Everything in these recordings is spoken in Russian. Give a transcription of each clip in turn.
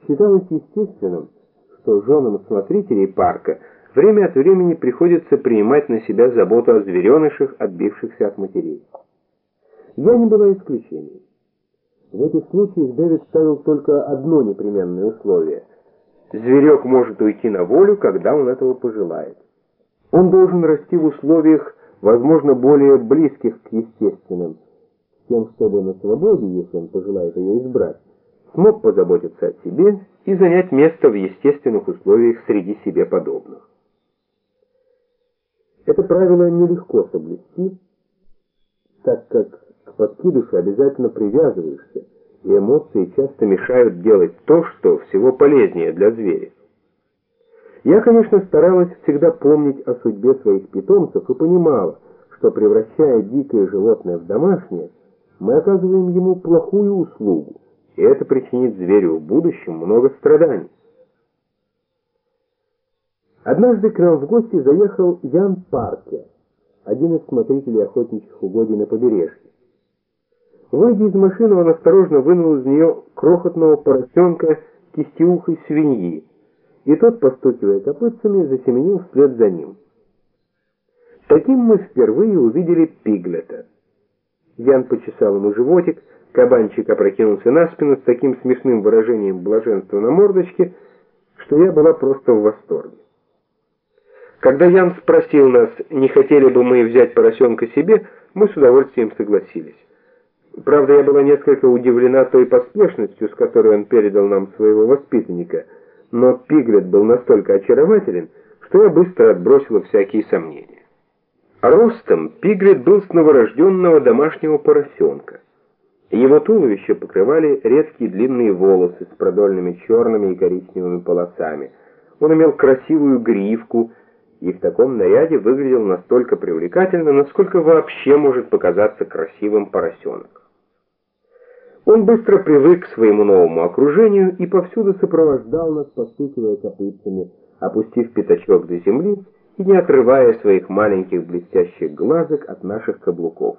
Считалось естественным, что женам смотрителей парка время от времени приходится принимать на себя заботу о зверенышах, отбившихся от матерей. Я не была исключением. В этих случаях Дэвид ставил только одно непременное условие: зверек может уйти на волю, когда он этого пожелает. Он должен расти в условиях, возможно, более близких к естественным, с тем, чтобы на свободе, если он пожелает ее избрать, смог позаботиться о себе и занять место в естественных условиях среди себе подобных. Это правило нелегко соблюсти, так как к подкидышу обязательно привязываешься, и эмоции часто мешают делать то, что всего полезнее для зверя. Я, конечно, старалась всегда помнить о судьбе своих питомцев и понимала, что, превращая дикое животное в домашнее, мы оказываем ему плохую услугу, и это причинит зверю в будущем много страданий. Однажды к нам в гости заехал Ян Паркер, один из смотрителей охотничьих угодий на побережье. Выйдя из машины, он осторожно вынул из нее крохотного поросенка кистеухой свиньи, и тот, постукивая копытцами, засеменил вслед за ним. Таким мы впервые увидели Пиглета. Ян почесал ему животик, кабанчик опрокинулся на спину с таким смешным выражением блаженства на мордочке, что я была просто в восторге. Когда Ян спросил нас, не хотели бы мы взять поросенка себе, мы с удовольствием согласились. Правда, я была несколько удивлена той поспешностью, с которой он передал нам своего воспитанника, но Пиглет был настолько очарователен, что я быстро отбросила всякие сомнения. Ростом Пиглет был с новорожденного домашнего поросенка. Его туловище покрывали редкие длинные волосы с продольными черными и коричневыми полосами. Он имел красивую гривку и в таком наряде выглядел настолько привлекательно, насколько вообще может показаться красивым поросенок. Он быстро привык к своему новому окружению и повсюду сопровождал нас, постукивая копытцами, опустив пятачок до земли и не отрывая своих маленьких блестящих глазок от наших каблуков.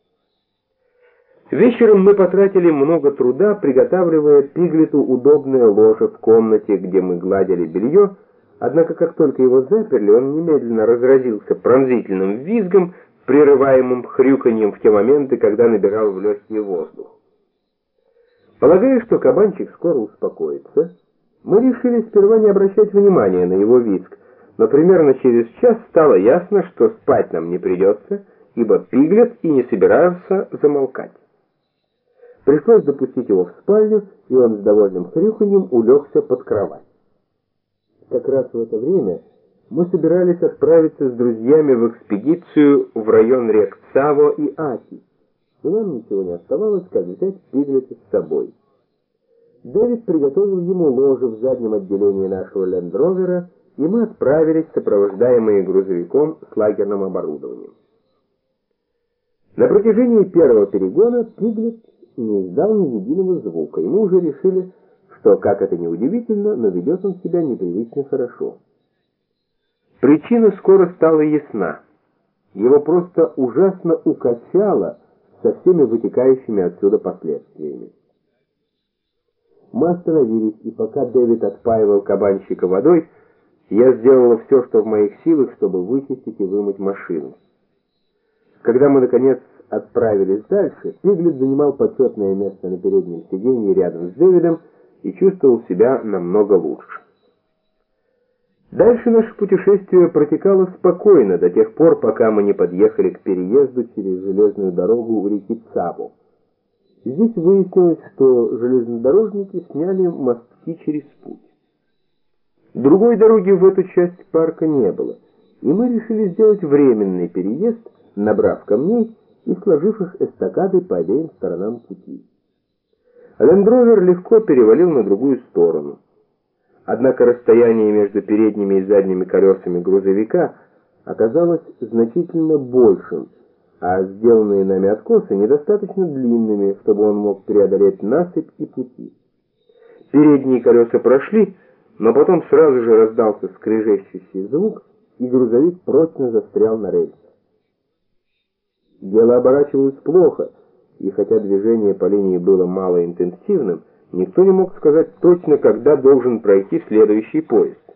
Вечером мы потратили много труда, приготавливая Пиглету удобное ложе в комнате, где мы гладили белье, однако как только его заперли, он немедленно разразился пронзительным визгом, прерываемым хрюканьем в те моменты, когда набирал в легкий воздух. Полагая, что кабанчик скоро успокоится, мы решили сперва не обращать внимания на его визг, но примерно через час стало ясно, что спать нам не придется, ибо Пиглет и не собирался замолкать. Пришлось допустить его в спальню, и он с довольным хрюканьем улегся под кровать. Как раз в это время мы собирались отправиться с друзьями в экспедицию в район рек Цаво и Аки, и нам ничего не оставалось, как взять Пиглета с собой. Дэвид приготовил ему ложе в заднем отделении нашего лендровера, и мы отправились, сопровождаемые грузовиком с лагерным оборудованием. На протяжении первого перегона Пиглет не издал ни единого звука, и мы уже решили, что, как это ни удивительно, но ведет он себя непривычно хорошо. Причина скоро стала ясна. Его просто ужасно укачало со всеми вытекающими отсюда последствиями. Мы остановились, и пока Дэвид отпаивал кабанчика водой, я сделала все, что в моих силах, чтобы вычистить и вымыть машину. Когда мы, наконец, отправились дальше, Пиглет занимал почетное место на переднем сиденье рядом с Дэвидом и чувствовал себя намного лучше. Дальше наше путешествие протекало спокойно до тех пор, пока мы не подъехали к переезду через железную дорогу у реки Цабо. Здесь выяснилось, что железнодорожники сняли мостки через путь. Другой дороги в эту часть парка не было, и мы решили сделать временный переезд, набрав камней и сложив их эстакадой по обеим сторонам пути. Лендровер легко перевалил на другую сторону. Однако расстояние между передними и задними колесами грузовика оказалось значительно большим, а сделанные нами откосы недостаточно длинными, чтобы он мог преодолеть насыпь и пути. Передние колеса прошли, но потом сразу же раздался скрежещущий звук, и грузовик прочно застрял на рельсах. Дело оборачивалось плохо, и хотя движение по линии было малоинтенсивным, Никто не мог сказать точно, когда должен пройти следующий поезд.